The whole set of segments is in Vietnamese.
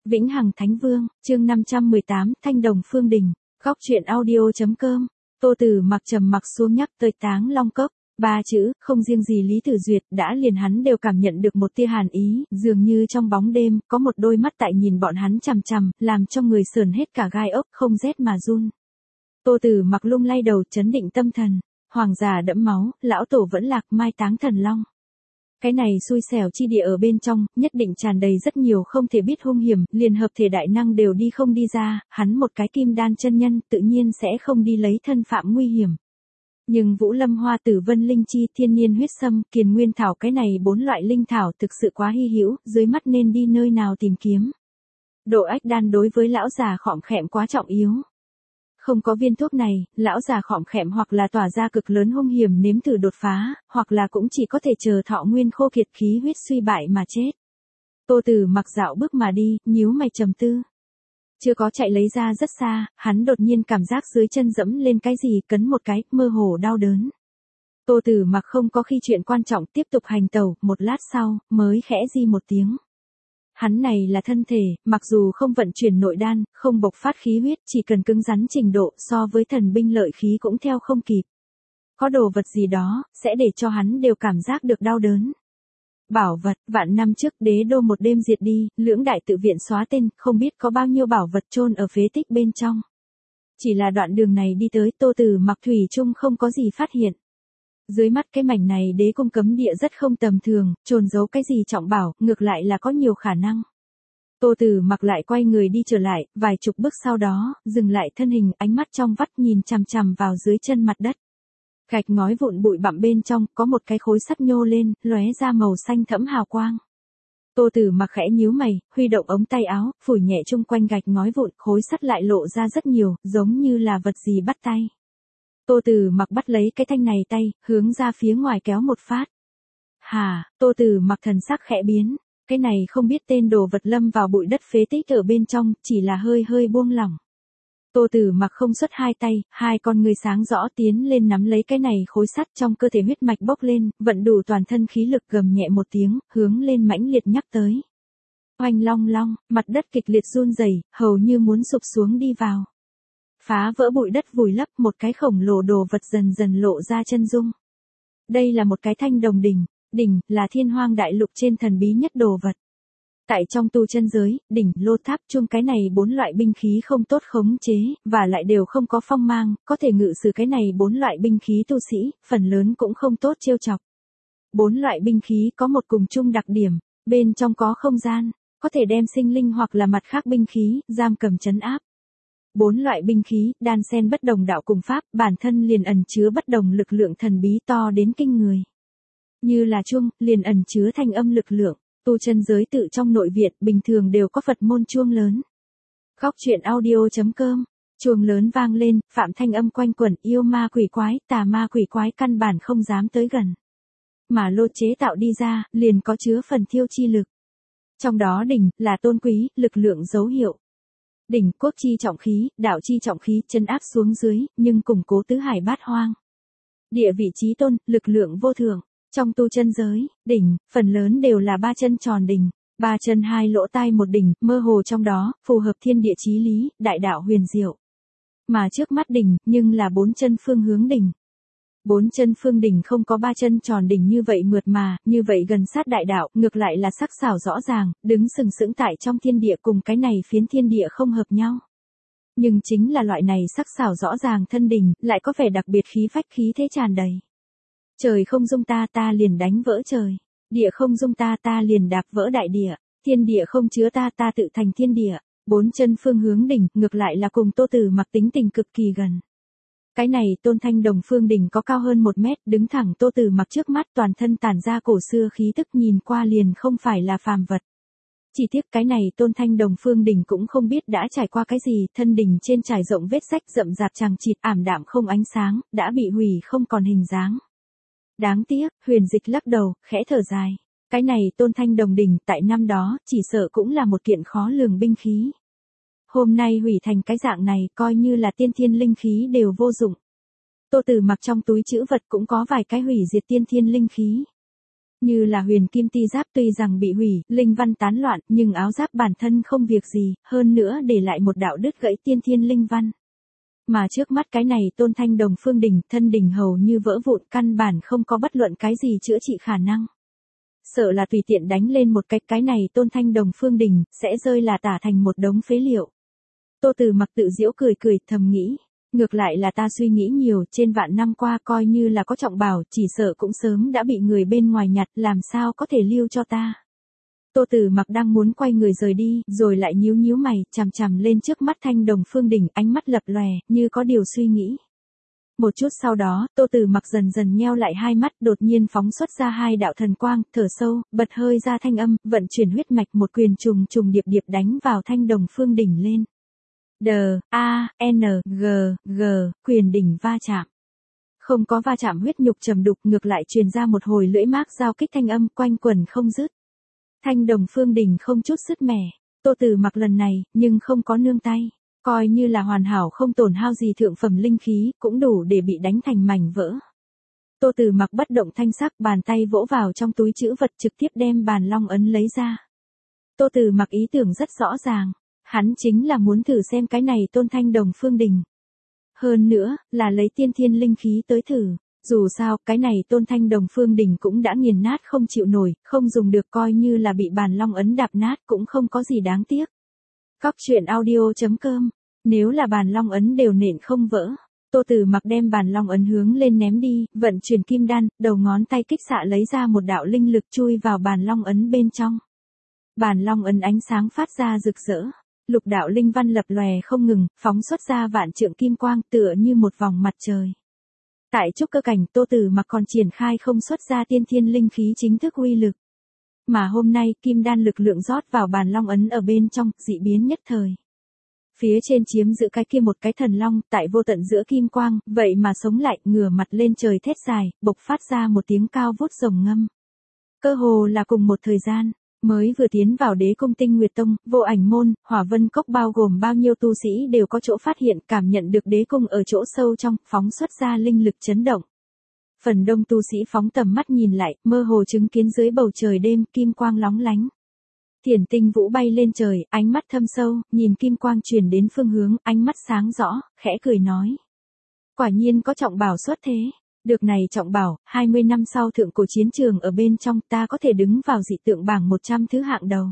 Vĩnh Hằng Thánh Vương, chương 518, Thanh Đồng Phương Đình, góc truyện audio.com. Tô Tử Mặc trầm mặc xuống nhắc tới Táng Long Cốc, ba chữ, không riêng gì Lý Tử Duyệt, đã liền hắn đều cảm nhận được một tia hàn ý, dường như trong bóng đêm, có một đôi mắt tại nhìn bọn hắn chằm chằm, làm cho người sờn hết cả gai ốc, không rét mà run. Tô Tử Mặc lung lay đầu, trấn định tâm thần, hoàng giả đẫm máu, lão tổ vẫn lạc, mai táng thần long. Cái này xui xẻo chi địa ở bên trong, nhất định tràn đầy rất nhiều không thể biết hung hiểm, liền hợp thể đại năng đều đi không đi ra, hắn một cái kim đan chân nhân tự nhiên sẽ không đi lấy thân phạm nguy hiểm. Nhưng Vũ Lâm Hoa, Tử Vân Linh Chi, Thiên Niên Huyết Sâm, Kiền Nguyên Thảo, cái này 4 loại linh thảo thực sự quá hy hữu, dưới mắt nên đi nơi nào tìm kiếm. Độ ách đan đối với lão già khọm khẹm quá trọng yếu. Không có viên thuốc này, lão già khọm khẹm hoặc là tỏa ra cực lớn hung hiểm nếm thử đột phá, hoặc là cũng chỉ có thể chờ thọ nguyên khô kiệt, khí huyết suy bại mà chết. Tô Tử Mặc dạo bước mà đi, nhíu mày trầm tư. Chưa có chạy lấy ra rất xa, hắn đột nhiên cảm giác dưới chân dẫm lên cái gì, cấn một cái, mơ hồ đau đớn. Tô Tử Mặc không có khi chuyện quan trọng, tiếp tục hành tẩu, một lát sau, mới khẽ di một tiếng. Hắn này là thân thể, mặc dù không vận chuyển nội đan, không bộc phát khí huyết, chỉ cần cứng rắn trình độ, so với thần binh lợi khí cũng theo không kịp. Có đồ vật gì đó, sẽ để cho hắn đều cảm giác được đau đớn. Bảo vật, vạn năm trước đế đô một đêm diệt đi, lưỡng đại tự viện xóa tên, không biết có bao nhiêu bảo vật chôn ở phế tích bên trong. Chỉ là đoạn đường này đi tới, Tô Tử Mặc thủy chung không có gì phát hiện. Dưới mắt cái mảnh này đế cung cấm địa rất không tầm thường, trồn giấu cái gì trọng bảo, ngược lại là có nhiều khả năng. Tô Tử Mặc lại quay người đi trở lại, vài chục bước sau đó, dừng lại thân hình, ánh mắt trong vắt nhìn chằm chằm vào dưới chân mặt đất. Gạch ngói vụn bụi bặm bên trong, có một cái khối sắt nhô lên, lóe ra màu xanh thẫm hào quang. Tô Tử Mặc khẽ nhíu mày, huy động ống tay áo, phủi nhẹ chung quanh gạch ngói vụn, khối sắt lại lộ ra rất nhiều, giống như là vật gì bắt tay. Tô Tử Mặc bắt lấy cái thanh này tay, hướng ra phía ngoài kéo một phát. Tô Tử Mặc thần sắc khẽ biến, cái này không biết tên đồ vật lâm vào bụi đất phế tích ở bên trong, chỉ là hơi hơi buông lỏng. Tô Tử Mặc không xuất hai tay, hai con người sáng rõ tiến lên nắm lấy cái này khối sắt, trong cơ thể huyết mạch bốc lên, vận đủ toàn thân khí lực, gầm nhẹ một tiếng, hướng lên mãnh liệt nhắc tới. Oanh long long, mặt đất kịch liệt run rẩy, hầu như muốn sụp xuống đi vào. Phá vỡ bụi đất vùi lấp, một cái khổng lồ đồ vật dần dần lộ ra chân dung. Đây là một cái thanh đồng đỉnh, đỉnh là Thiên Hoang đại lục trên thần bí nhất đồ vật. Tại trong tu chân giới, đỉnh, lô tháp, chuông, cái này 4 loại binh khí không tốt khống chế, và lại đều không có phong mang, có thể ngự sử cái này 4 loại binh khí tu sĩ, phần lớn cũng không tốt trêu chọc. 4 loại binh khí có một cùng chung đặc điểm, bên trong có không gian, có thể đem sinh linh hoặc là mặt khác binh khí, giam cầm trấn áp. 4 loại binh khí, đan xen bất đồng đạo cùng pháp, bản thân liền ẩn chứa bất đồng lực lượng thần bí to đến kinh người. Như là chuông, liền ẩn chứa thanh âm lực lượng. Tu chân giới tự trong nội viện, bình thường đều có Phật môn chuông lớn. Góc truyện audio.com, chuông lớn vang lên, phạm thanh âm quanh quẩn, yêu ma quỷ quái, tà ma quỷ quái căn bản không dám tới gần. Mà lô chế tạo đi ra, liền có chứa phần thiêu chi lực. Trong đó đỉnh, là tôn quý, lực lượng dấu hiệu. Đỉnh, quốc chi trọng khí, đạo chi trọng khí, chân áp xuống dưới, nhưng củng cố tứ hải bát hoang. Địa vị chí tôn, lực lượng vô thượng. Trong tu chân giới, đỉnh, phần lớn đều là 3 chân tròn đỉnh, 3 chân 2 lỗ tai một đỉnh, mơ hồ trong đó, phù hợp thiên địa chí lý, đại đạo huyền diệu. Mà trước mắt đỉnh, nhưng là 4 chân phương hướng đỉnh. 4 chân phương đỉnh không có 3 chân tròn đỉnh như vậy mượt mà, như vậy gần sát đại đạo, ngược lại là sắc sảo rõ ràng, đứng sừng sững tại trong thiên địa cùng cái này phiến thiên địa không hợp nhau. Nhưng chính là loại này sắc sảo rõ ràng thân đỉnh, lại có vẻ đặc biệt khí phách khí thế tràn đầy. Trời không dung ta, ta liền đánh vỡ trời. Địa không dung ta, ta liền đạp vỡ đại địa. Thiên địa không chứa ta, ta tự thành thiên địa. 4 chân phương hướng đỉnh, ngược lại là cùng Tô Tử Mặc tính tình cực kỳ gần. Cái này tôn thanh đồng phương đỉnh có cao hơn 1 mét, đứng thẳng Tô Tử Mặc trước mắt, toàn thân tản ra cổ xưa khí tức, nhìn qua liền không phải là phàm vật. Chỉ tiếc cái này tôn thanh đồng phương đỉnh cũng không biết đã trải qua cái gì, thân đỉnh trên trải rộng vết rách rậm rạp chằng chịt, ảm đạm không ánh sáng, đã bị hủy không còn hình dáng. Đáng tiếc, Huyền Dịch lắc đầu, khẽ thở dài. Cái này tôn thanh đồng đỉnh tại năm đó, chỉ sợ cũng là một kiện khó lường binh khí. Hôm nay hủy thành cái dạng này, coi như là tiên thiên linh khí đều vô dụng. Tô Tử Mặc trong túi trữ vật cũng có vài cái hủy diệt tiên thiên linh khí. Như là huyền kim ti giáp tuy rằng bị hủy, linh văn tán loạn, nhưng áo giáp bản thân không việc gì, hơn nữa để lại một đạo đứt gãy tiên thiên linh văn. Mà trước mắt cái này Tôn Thanh Đồng Phương Đỉnh, thân đỉnh hầu như vỡ vụn, căn bản không có bất luận cái gì chữa trị khả năng. Sợ là tùy tiện đánh lên một cái này Tôn Thanh Đồng Phương Đỉnh, sẽ rơi là tả thành một đống phế liệu. Tô Từ Mặc tự giễu cười cười, thầm nghĩ. Ngược lại là ta suy nghĩ nhiều, trên vạn năm qua coi như là có trọng bảo, chỉ sợ cũng sớm đã bị người bên ngoài nhặt, làm sao có thể lưu cho ta. Tô Từ Mặc đang muốn quay người rời đi, rồi lại nhíu nhíu mày, chằm chằm lên trước mắt Thanh Đồng Phương Đỉnh, ánh mắt lập lòe, như có điều suy nghĩ. Một chút sau đó, Tô Từ Mặc dần dần nheo lại hai mắt, đột nhiên phóng xuất ra hai đạo thần quang, thở sâu, bật hơi ra thanh âm, vận chuyển huyết mạch, một quyền trùng trùng điệp điệp đánh vào Thanh Đồng Phương Đỉnh lên. D-A-N-G-G, quyền đỉnh va chạm. Không có va chạm huyết nhục trầm đục, ngược lại truyền ra một hồi lưỡi mác giao kích thanh âm quanh quẩn không dứt. Thanh Đồng Phương Đỉnh không chút sứt mẻ. Tô Từ Mặc lần này, nhưng không có nương tay. Coi như là hoàn hảo không tổn hao gì thượng phẩm linh khí, cũng đủ để bị đánh thành mảnh vỡ. Tô Từ Mặc bất động thanh sắc, bàn tay vỗ vào trong túi trữ vật, trực tiếp đem bàn long ấn lấy ra. Tô Từ Mặc ý tưởng rất rõ ràng. Hắn chính là muốn thử xem cái này Tôn Thanh Đồng Phương Đỉnh. Hơn nữa, là lấy tiên thiên linh khí tới thử. Dù sao, cái này Tôn Thanh Đồng Phương Đỉnh cũng đã nghiền nát không chịu nổi, không dùng được, coi như là bị bàn long ấn đạp nát cũng không có gì đáng tiếc. Cóc truyện audio.com. Nếu là bàn long ấn đều nện không vỡ. Tô Từ Mặc đem bàn long ấn hướng lên ném đi, vận chuyển kim đan, đầu ngón tay kích xạ lấy ra một đạo linh lực chui vào bàn long ấn bên trong. Bàn long ấn ánh sáng phát ra rực rỡ. Lục đạo linh văn lập lòe không ngừng, phóng xuất ra vạn trượng kim quang, tựa như một vòng mặt trời. Tại trúc cơ cảnh, Tô Từ Mặc còn triển khai không xuất ra tiên thiên linh khí chính thức uy lực. Mà hôm nay, kim đan lực lượng rót vào bàn long ấn ở bên trong, dị biến nhất thời. Phía trên chiếm giữ cái kia một cái thần long, tại vô tận giữa kim quang, vậy mà sống lại, ngửa mặt lên trời thét dài, bộc phát ra một tiếng cao vút rồng ngâm. Cơ hồ là cùng một thời gian. Mới vừa tiến vào Đế Cung Tinh Nguyệt Tông, Vô Ảnh Môn, Hỏa Vân Cốc bao gồm bao nhiêu tu sĩ đều có chỗ phát hiện, cảm nhận được đế cung ở chỗ sâu trong, phóng xuất ra linh lực chấn động. Phần đông tu sĩ phóng tầm mắt nhìn lại, mơ hồ chứng kiến dưới bầu trời đêm, kim quang lóng lánh. Thiển Tinh Vũ bay lên trời, ánh mắt thâm sâu, nhìn kim quang truyền đến phương hướng, ánh mắt sáng rõ, khẽ cười nói. Quả nhiên có trọng bảo xuất thế. Được này trọng bảo, 20 năm sau thượng cổ chiến trường ở bên trong, ta có thể đứng vào dị tượng bảng 100 thứ hạng đầu.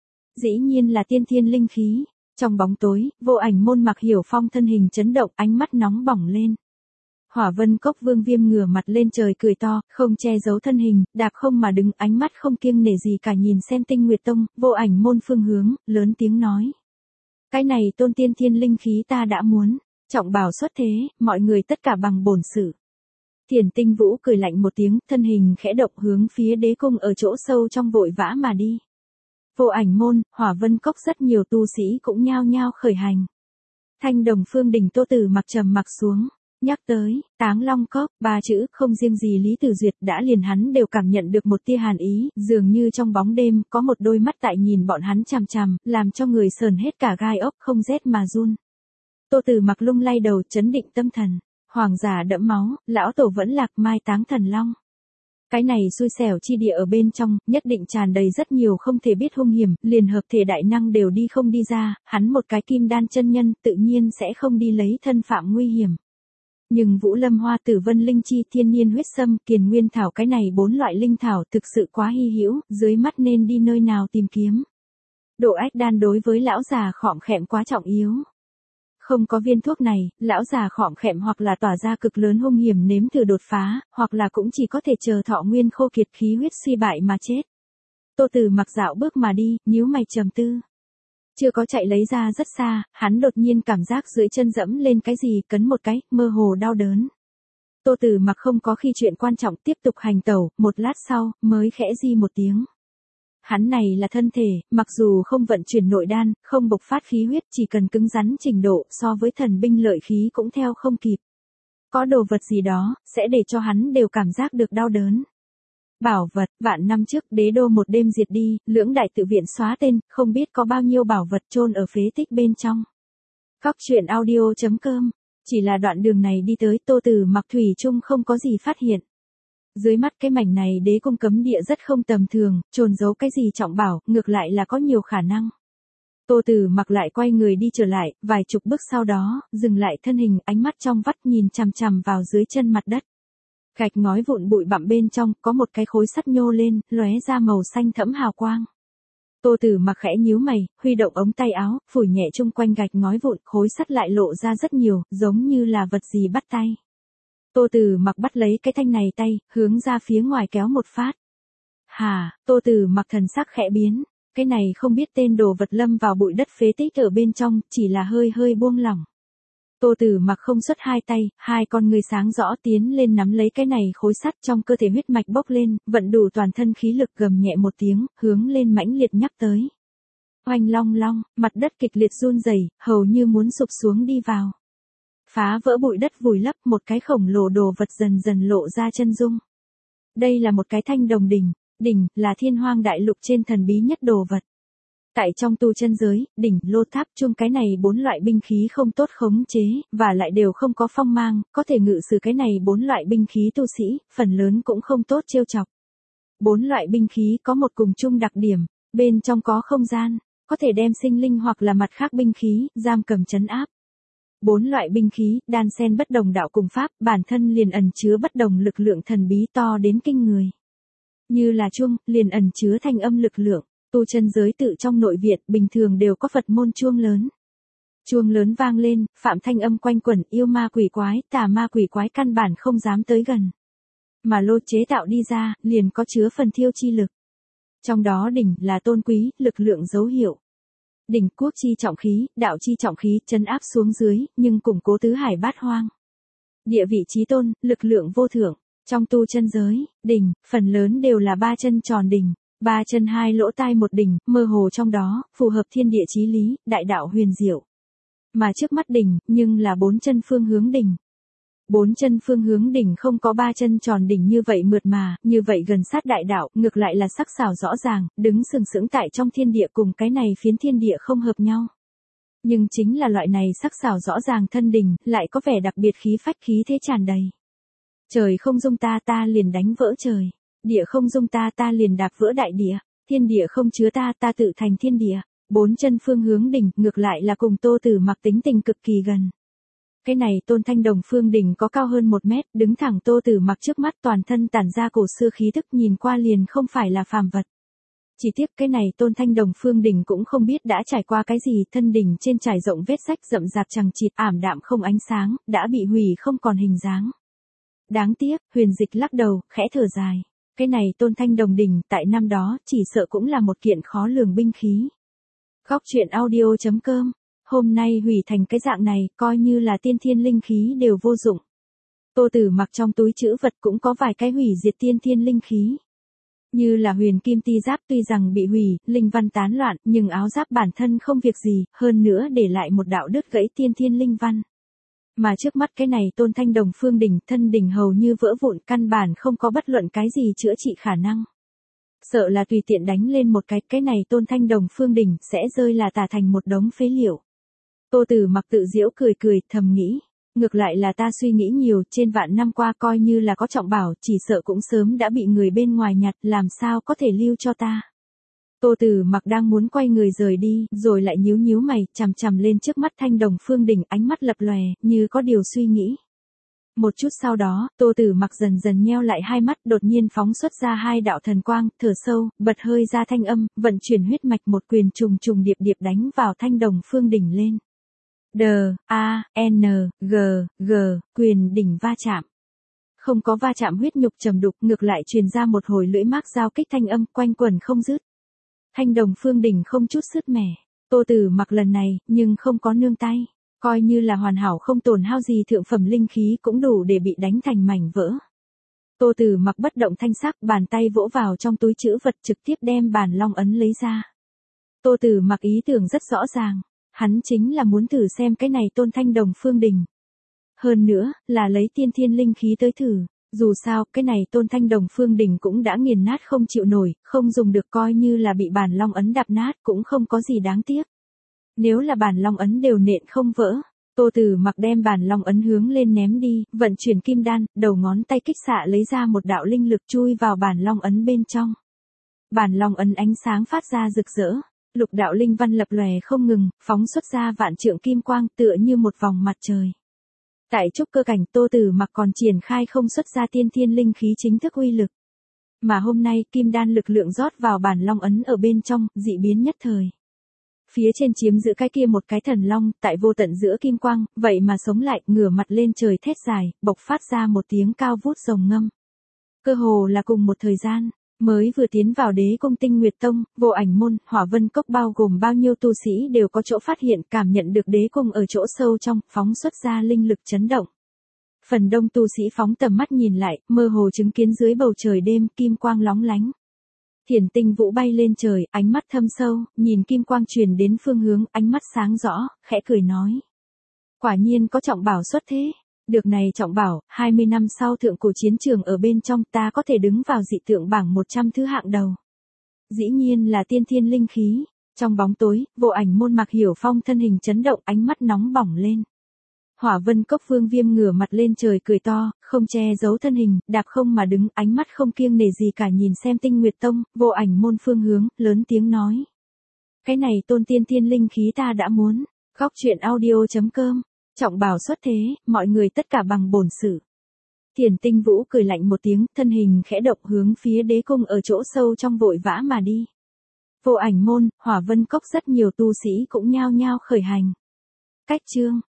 Dĩ nhiên là tiên thiên linh khí. Trong bóng tối, Vô Ảnh Môn Mặc Hiểu Phong thân hình chấn động, ánh mắt nóng bỏng lên. Hỏa Vân Cốc Vương Viêm ngửa mặt lên trời cười to, không che giấu thân hình, đạp không mà đứng, ánh mắt không kiêng nể gì cả nhìn xem Tinh Nguyệt Tông, Vô Ảnh Môn phương hướng, lớn tiếng nói. Cái này tôn tiên thiên linh khí ta đã muốn, trọng bảo xuất thế, mọi người tất cả bằng bổn sự. Thiển Tinh Vũ cười lạnh một tiếng, thân hình khẽ động hướng phía đế cung ở chỗ sâu trong vội vã mà đi. Vô Ảnh Môn, Hỏa Vân Cốc rất nhiều tu sĩ cũng nhao nhao khởi hành. Thanh Đồng Phương Đỉnh, Tô Từ Mặc trầm mặc xuống, nhắc tới, Táng Long Cốc, ba chữ, không riêng gì Lý Tử Duyệt đã liền hắn đều cảm nhận được một tia hàn ý, dường như trong bóng đêm, có một đôi mắt tại nhìn bọn hắn chằm chằm, làm cho người sờn hết cả gai ốc, không rét mà run. Tô Từ Mặc lung lay đầu, chấn định tâm thần. Hoàng giả đẫm máu, lão tổ vẫn lạc, mai táng thần long. Cái này xui xẻo chi địa ở bên trong, nhất định tràn đầy rất nhiều không thể biết hung hiểm, liền hợp thể đại năng đều đi không đi ra, hắn một cái kim đan chân nhân tự nhiên sẽ không đi lấy thân phạm nguy hiểm. Nhưng Vũ Lâm Hoa, Tử Vân Linh Chi, Thiên Niên Huyết Sâm, Kiền Nguyên Thảo, cái này 4 loại linh thảo thực sự quá hy hữu, dưới mắt nên đi nơi nào tìm kiếm. Độ ách đan đối với lão già khọm khẹm quá trọng yếu. Không có viên thuốc này, lão già khọm khẹm hoặc là tỏa ra cực lớn hung hiểm nếm thử đột phá, hoặc là cũng chỉ có thể chờ thọ nguyên khô kiệt, khí huyết suy bại mà chết. Tô Từ Mặc dạo bước mà đi, nhíu mày trầm tư. Chưa có chạy lấy ra rất xa, hắn đột nhiên cảm giác dưới chân dẫm lên cái gì, cấn một cái, mơ hồ đau đớn. Tô Từ Mặc không có khi chuyện quan trọng, tiếp tục hành tẩu, một lát sau, mới khẽ di một tiếng. Hắn này là thân thể, mặc dù không vận chuyển nội đan, không bộc phát khí huyết, chỉ cần cứng rắn trình độ, so với thần binh lợi khí cũng theo không kịp. Có đồ vật gì đó, sẽ để cho hắn đều cảm giác được đau đớn. Bảo vật, vạn năm trước đế đô một đêm diệt đi, lưỡng đại tự viện xóa tên, không biết có bao nhiêu bảo vật chôn ở phế tích bên trong. Cóc truyện audio.com. Chỉ là đoạn đường này đi tới, Tô Từ Mặc thủy chung không có gì phát hiện. Dưới mắt cái mảnh này đế cung cấm địa rất không tầm thường, trồn giấu cái gì trọng bảo, ngược lại là có nhiều khả năng. Tô Tử Mặc lại quay người đi trở lại, vài chục bước sau đó, dừng lại thân hình, ánh mắt trong vắt nhìn chằm chằm vào dưới chân mặt đất. Gạch ngói vụn bụi bặm bên trong, có một cái khối sắt nhô lên, lóe ra màu xanh thẫm hào quang. Tô Tử Mặc khẽ nhíu mày, huy động ống tay áo, phủi nhẹ chung quanh gạch ngói vụn, khối sắt lại lộ ra rất nhiều, giống như là vật gì bắt tay. Tô Tử Mặc bắt lấy cái thanh này tay, hướng ra phía ngoài kéo một phát. Hà, Tô Tử Mặc thần sắc khẽ biến, cái này không biết tên đồ vật lâm vào bụi đất phế tích ở bên trong, chỉ là hơi hơi buông lỏng. Tô Tử Mặc không xuất hai tay, hai con người sáng rõ tiến lên nắm lấy cái này khối sắt, trong cơ thể huyết mạch bốc lên, vận đủ toàn thân khí lực, gầm nhẹ một tiếng, hướng lên mãnh liệt nhắc tới. Oanh long long, mặt đất kịch liệt run rẩy, hầu như muốn sụp xuống đi vào. Phá vỡ bụi đất vùi lấp, một cái khổng lồ đồ vật dần dần lộ ra chân dung. Đây là một cái thanh đồng đỉnh, đỉnh là Thiên Hoang đại lục trên thần bí nhất đồ vật. Tại trong tu chân giới, đỉnh, lô tháp, chuông, cái này 4 loại binh khí không tốt khống chế, và lại đều không có phong mang, có thể ngự sử cái này 4 loại binh khí tu sĩ, phần lớn cũng không tốt trêu chọc. 4 loại binh khí có một cùng chung đặc điểm, bên trong có không gian, có thể đem sinh linh hoặc là mặt khác binh khí, giam cầm trấn áp. 4 loại binh khí, đan xen bất đồng đạo cùng pháp, bản thân liền ẩn chứa bất đồng lực lượng thần bí to đến kinh người. Như là chuông, liền ẩn chứa thanh âm lực lượng. Tu chân giới tự trong nội viện, bình thường đều có Phật môn chuông lớn. Chuông lớn vang lên, phạm thanh âm quanh quẩn, yêu ma quỷ quái, tà ma quỷ quái căn bản không dám tới gần. Mà lô chế tạo đi ra, liền có chứa phần thiêu chi lực. Trong đó đỉnh là tôn quý, lực lượng dấu hiệu. Đỉnh quốc chi trọng khí, đạo chi trọng khí, trấn áp xuống dưới, nhưng củng cố tứ hải bát hoang. Địa vị chí tôn, lực lượng vô thượng. Trong tu chân giới, đỉnh, phần lớn đều là 3 chân tròn đỉnh. 3 chân 2 lỗ tai một đỉnh, mơ hồ trong đó, phù hợp thiên địa chí lý, đại đạo huyền diệu. Mà trước mắt đỉnh, nhưng là 4 chân phương hướng đỉnh. 4 chân phương hướng đỉnh không có 3 chân tròn đỉnh như vậy mượt mà, như vậy gần sát đại đạo, ngược lại là sắc sảo rõ ràng, đứng sừng sững tại trong thiên địa cùng cái này phiến thiên địa không hợp nhau. Nhưng chính là loại này sắc sảo rõ ràng thân đỉnh, lại có vẻ đặc biệt khí phách khí thế tràn đầy. Trời không dung ta, ta liền đánh vỡ trời. Địa không dung ta, ta liền đạp vỡ đại địa. Thiên địa không chứa ta, ta tự thành thiên địa. 4 chân phương hướng đỉnh, ngược lại là cùng Tô Tử Mặc tính tình cực kỳ gần. Cái này tôn thanh đồng phương đỉnh có cao hơn 1 mét, đứng thẳng Tô Tử Mặc trước mắt, toàn thân tản ra cổ xưa khí tức, nhìn qua liền không phải là phàm vật. Chỉ tiếc cái này tôn thanh đồng phương đỉnh cũng không biết đã trải qua cái gì, thân đỉnh trên trải rộng vết rách rậm rạp chằng chịt, ảm đạm không ánh sáng, đã bị hủy không còn hình dáng. Đáng tiếc, Huyền Dịch lắc đầu, khẽ thở dài. Cái này tôn thanh đồng đỉnh, tại năm đó, chỉ sợ cũng là một kiện khó lường binh khí. Góc truyện audio.com, hôm nay hủy thành cái dạng này, coi như là tiên thiên linh khí đều vô dụng. Tô Tử Mặc trong túi trữ vật cũng có vài cái hủy diệt tiên thiên linh khí. Như là huyền kim ti giáp, tuy rằng bị hủy, linh văn tán loạn, nhưng áo giáp bản thân không việc gì, hơn nữa để lại một đạo đứt gãy tiên thiên linh văn. Mà trước mắt cái này tôn thanh đồng phương đỉnh, thân đỉnh hầu như vỡ vụn, căn bản không có bất luận cái gì chữa trị khả năng. Sợ là tùy tiện đánh lên một cái này tôn thanh đồng phương đỉnh sẽ rơi là tả thành một đống phế liệu. Tô Tử Mặc tự giễu cười cười, thầm nghĩ. Ngược lại là ta suy nghĩ nhiều, trên vạn năm qua coi như là có trọng bảo, chỉ sợ cũng sớm đã bị người bên ngoài nhặt, làm sao có thể lưu cho ta. Tô Tử Mặc đang muốn quay người rời đi, rồi lại nhíu nhíu mày, chằm chằm lên trước mắt thanh đồng phương đỉnh, ánh mắt lập lòe, như có điều suy nghĩ. Một chút sau đó, Tô Tử Mặc dần dần nheo lại hai mắt, đột nhiên phóng xuất ra 2 đạo thần quang, thở sâu, bật hơi ra thanh âm, vận chuyển huyết mạch, một quyền trùng trùng điệp điệp đánh vào thanh đồng phương đỉnh lên. D-A-N-G-G, quyền đỉnh va chạm. Không có va chạm huyết nhục trầm đục, ngược lại truyền ra một hồi lưỡi mác giao kích thanh âm, quanh quẩn không dứt. Thanh đồng phương đỉnh không chút sứt mẻ. Tô Tử Mặc lần này, nhưng không có nương tay. Coi như là hoàn hảo không tổn hao gì, thượng phẩm linh khí cũng đủ để bị đánh thành mảnh vỡ. Tô Tử Mặc bất động thanh sắc, bàn tay vỗ vào trong túi trữ vật, trực tiếp đem bàn long ấn lấy ra. Tô Tử Mặc ý tưởng rất rõ ràng. Hắn chính là muốn thử xem cái này tôn thanh đồng phương đỉnh. Hơn nữa, là lấy tiên thiên linh khí tới thử. Dù sao, cái này tôn thanh đồng phương đỉnh cũng đã nghiền nát không chịu nổi, không dùng được, coi như là bị bàn long ấn đạp nát cũng không có gì đáng tiếc. Nếu là bàn long ấn đều nện không vỡ, Tô Tử Mặc đem bản long ấn hướng lên ném đi, vận chuyển kim đan, đầu ngón tay kích xạ lấy ra một đạo linh lực chui vào bản long ấn bên trong. Bản long ấn ánh sáng phát ra rực rỡ, lục đạo linh văn lập lòe không ngừng, phóng xuất ra vạn trượng kim quang tựa như một vòng mặt trời. Tại trúc cơ cảnh Tô Tử Mặc còn triển khai không xuất ra tiên thiên linh khí chính thức uy lực. Mà hôm nay kim đan lực lượng rót vào bản long ấn ở bên trong, dị biến nhất thời. Phía trên chiếm giữ cái kia một cái thần long, tại vô tận giữa kim quang, vậy mà sống lại, ngửa mặt lên trời thét dài, bộc phát ra một tiếng cao vút rồng ngâm. Cơ hồ là cùng một thời gian, mới vừa tiến vào Đế Cung Tinh Nguyệt Tông, Vô Ảnh Môn, Hỏa Vân Cốc bao gồm bao nhiêu tu sĩ đều có chỗ phát hiện, cảm nhận được đế cung ở chỗ sâu trong, phóng xuất ra linh lực chấn động. Phần đông tu sĩ phóng tầm mắt nhìn lại, mơ hồ chứng kiến dưới bầu trời đêm, kim quang lóng lánh. Thiển Tinh Vũ bay lên trời, ánh mắt thâm sâu, nhìn kim quang truyền đến phương hướng, ánh mắt sáng rõ, khẽ cười nói. Quả nhiên có trọng bảo xuất thế. Được này trọng bảo, 20 năm sau thượng cổ chiến trường ở bên trong ta có thể đứng vào dị tượng bảng 100 thứ hạng đầu. Dĩ nhiên là tiên thiên linh khí. Trong bóng tối, Vô Ảnh Môn Mạc Hiểu Phong thân hình chấn động, ánh mắt nóng bỏng lên. Hỏa Vân Cốc Vương Viêm ngửa mặt lên trời cười to, không che giấu thân hình, đạp không mà đứng, ánh mắt không kiêng nể gì cả nhìn xem Tinh Nguyệt Tông, Vô Ảnh Môn phương hướng, lớn tiếng nói. Cái này tôn tiên thiên linh khí ta đã muốn. Góc truyện audio.com. Trọng bảo xuất thế, mọi người tất cả bằng bổn sự. Thiển Tinh Vũ cười lạnh một tiếng, thân hình khẽ động hướng phía đế cung ở chỗ sâu trong vội vã mà đi. Vô Ảnh Môn, Hỏa Vân Cốc rất nhiều tu sĩ cũng nhao nhao khởi hành. Cách chương